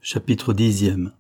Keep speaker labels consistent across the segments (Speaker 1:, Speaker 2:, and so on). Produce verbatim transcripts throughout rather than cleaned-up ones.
Speaker 1: Chapitre dixième.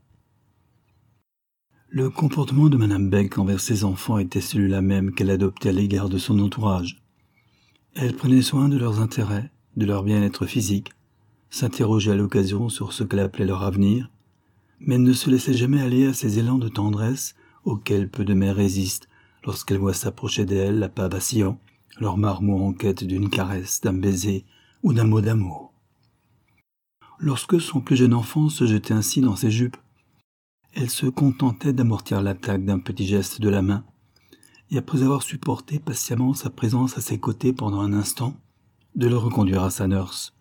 Speaker 1: Le comportement de Madame Beck envers ses enfants était celui-là même qu'elle adoptait à l'égard de son entourage. Elle prenait soin de leurs intérêts, de leur bien-être physique, s'interrogeait à l'occasion sur ce qu'elle appelait leur avenir, mais elle ne se laissait jamais aller à ces élans de tendresse auxquels peu de mères résistent lorsqu'elles voient s'approcher d'elles à pas vacillants leur marmot en quête d'une caresse, d'un baiser ou d'un mot d'amour. Lorsque son plus jeune enfant se jetait ainsi dans ses jupes, elle se contentait d'amortir l'attaque d'un petit geste de la main, et après avoir supporté patiemment sa présence à ses côtés pendant un instant, de le reconduire à sa nurse.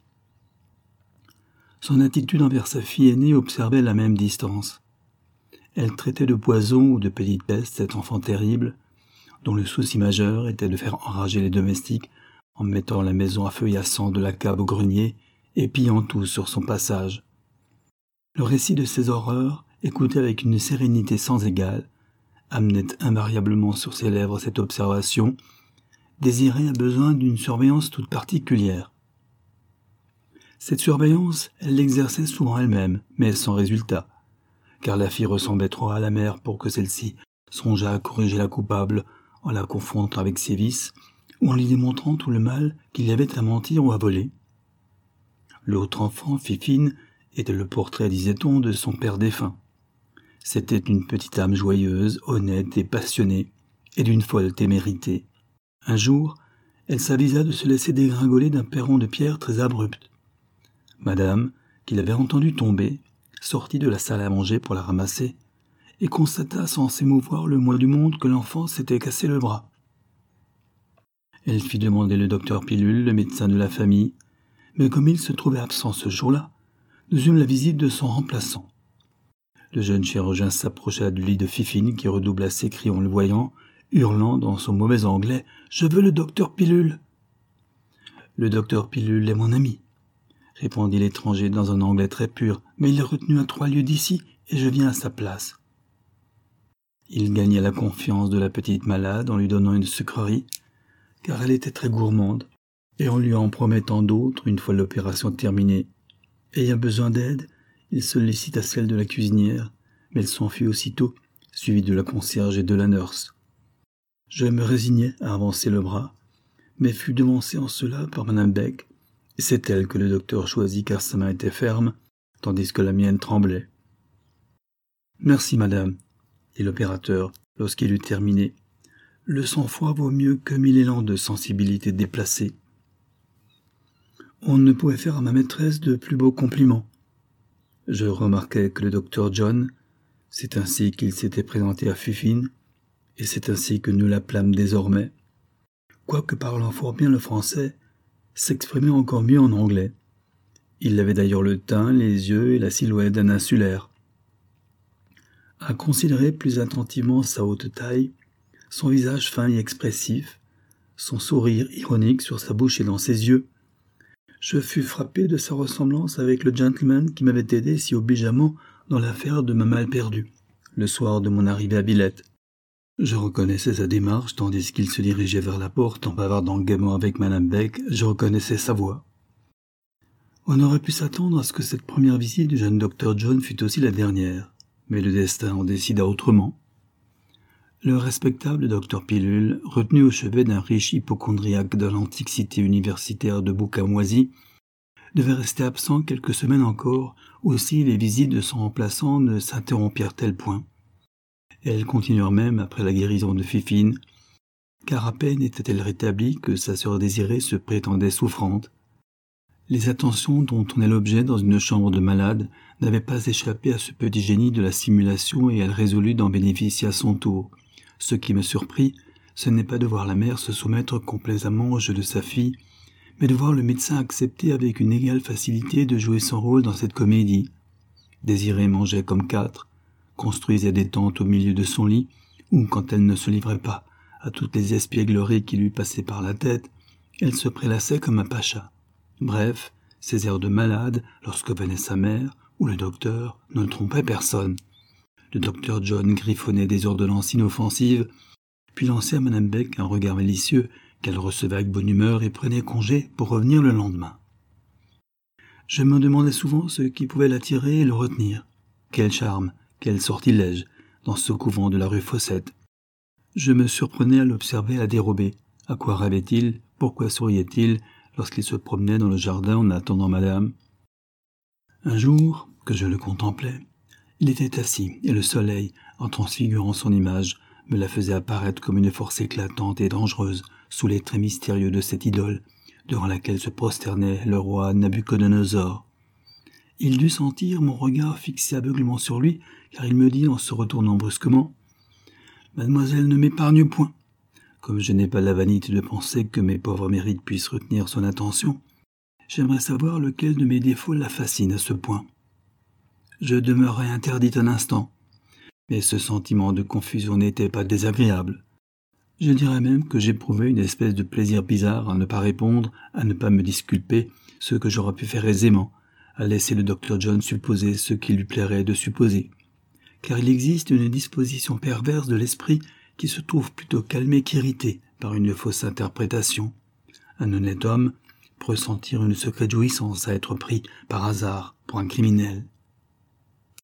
Speaker 1: Son attitude envers sa fille aînée observait la même distance. Elle traitait de poison ou de petite peste cet enfant terrible, dont le souci majeur était de faire enrager les domestiques en mettant la maison à feu et à sang de la cave au grenier et pillant tout sur son passage. Le récit de ces horreurs, écouté avec une sérénité sans égale, amenait invariablement sur ses lèvres cette observation, désirée a besoin d'une surveillance toute particulière. Cette surveillance, elle l'exerçait souvent elle-même, mais sans résultat, car la fille ressemblait trop à la mère pour que celle-ci songeât à corriger la coupable en la confrontant avec ses vices, ou en lui démontrant tout le mal qu'il y avait à mentir ou à voler. L'autre enfant, Fifine, était le portrait, disait-on, de son père défunt. C'était une petite âme joyeuse, honnête et passionnée, et d'une folle témérité. Un jour, elle s'avisa de se laisser dégringoler d'un perron de pierre très abrupt. Madame, qui l'avait entendue tomber, sortit de la salle à manger pour la ramasser, et constata sans s'émouvoir le moins du monde que l'enfant s'était cassé le bras. Elle fit demander le docteur Pilule, le médecin de la famille, mais comme il se trouvait absent ce jour-là, nous eûmes la visite de son remplaçant. Le jeune chirurgien s'approcha du lit de Fifine qui redoubla ses cris en le voyant, hurlant dans son mauvais anglais « Je veux le docteur Pilule !»« Le docteur Pilule est mon ami, » répondit l'étranger dans un anglais très pur, « mais il est retenu à trois lieues d'ici et je viens à sa place. » Il gagna la confiance de la petite malade en lui donnant une sucrerie, car elle était très gourmande, et en lui en promettant d'autres une fois l'opération terminée. Ayant besoin d'aide, il sollicita celle de la cuisinière, mais elle s'enfuit aussitôt, suivie de la concierge et de la nurse. Je me résignai à avancer le bras, mais fus devancé en cela par Madame Beck, et c'est elle que le docteur choisit car sa main était ferme, tandis que la mienne tremblait. « Merci, madame, » dit l'opérateur, lorsqu'il eut terminé. « Le sang-froid vaut mieux que mille élans de sensibilité déplacée. » On ne pouvait faire à ma maîtresse de plus beaux compliments. Je remarquai que le docteur John, c'est ainsi qu'il s'était présenté à Fifine, et c'est ainsi que nous l'appelâmes désormais, quoique parlant fort bien le français, s'exprimait encore mieux en anglais. Il avait d'ailleurs le teint, les yeux et la silhouette d'un insulaire. À considérer plus attentivement sa haute taille, son visage fin et expressif, son sourire ironique sur sa bouche et dans ses yeux, je fus frappé de sa ressemblance avec le gentleman qui m'avait aidé si obligeamment dans l'affaire de ma malle perdue, le soir de mon arrivée à Billette. Je reconnaissais sa démarche tandis qu'il se dirigeait vers la porte en bavardant gaiement avec Madame Beck, je reconnaissais sa voix. On aurait pu s'attendre à ce que cette première visite du jeune docteur John fût aussi la dernière, mais le destin en décida autrement. Le respectable docteur Pilule, retenu au chevet d'un riche hypocondriaque de l'antique cité universitaire de Boucamoisie, devait rester absent quelques semaines encore, aussi les visites de son remplaçant ne s'interrompirent-elles point. Elles continuèrent même après la guérison de Fifine, car à peine était-elle rétablie que sa sœur désirée se prétendait souffrante. Les attentions dont on est l'objet dans une chambre de malade n'avaient pas échappé à ce petit génie de la simulation et elle résolut d'en bénéficier à son tour. Ce qui me surprit, ce n'est pas de voir la mère se soumettre complaisamment au jeu de sa fille, mais de voir le médecin accepter avec une égale facilité de jouer son rôle dans cette comédie. Désirée mangeait comme quatre, construisait des tentes au milieu de son lit, ou quand elle ne se livrait pas à toutes les espiègleries qui lui passaient par la tête, elle se prélassait comme un pacha. Bref, ses airs de malade, lorsque venait sa mère, ou le docteur, ne trompaient personne. Le docteur John griffonnait des ordonnances inoffensives, puis lançait à Madame Beck un regard malicieux qu'elle recevait avec bonne humeur et prenait congé pour revenir le lendemain. Je me demandais souvent ce qui pouvait l'attirer et le retenir. Quel charme, quel sortilège, dans ce couvent de la rue Fossette. Je me surprenais à l'observer à la dérobée. À quoi rêvait-il? Pourquoi souriait-il lorsqu'il se promenait dans le jardin en attendant madame? Un jour, que je le contemplais, il était assis, et le soleil, en transfigurant son image, me la faisait apparaître comme une force éclatante et dangereuse sous les traits mystérieux de cette idole, devant laquelle se prosternait le roi Nabuchodonosor. Il dut sentir mon regard fixé aveuglément sur lui, car il me dit en se retournant brusquement « Mademoiselle ne m'épargne point. Comme je n'ai pas la vanité de penser que mes pauvres mérites puissent retenir son attention, j'aimerais savoir lequel de mes défauts la fascine à ce point. » Je demeurai interdite un instant, mais ce sentiment de confusion n'était pas désagréable. Je dirais même que j'éprouvais une espèce de plaisir bizarre à ne pas répondre, à ne pas me disculper, ce que j'aurais pu faire aisément, à laisser le docteur John supposer ce qu'il lui plairait de supposer. Car il existe une disposition perverse de l'esprit qui se trouve plutôt calmée qu'irritée par une fausse interprétation. Un honnête homme peut ressentir une secrète jouissance à être pris par hasard pour un criminel.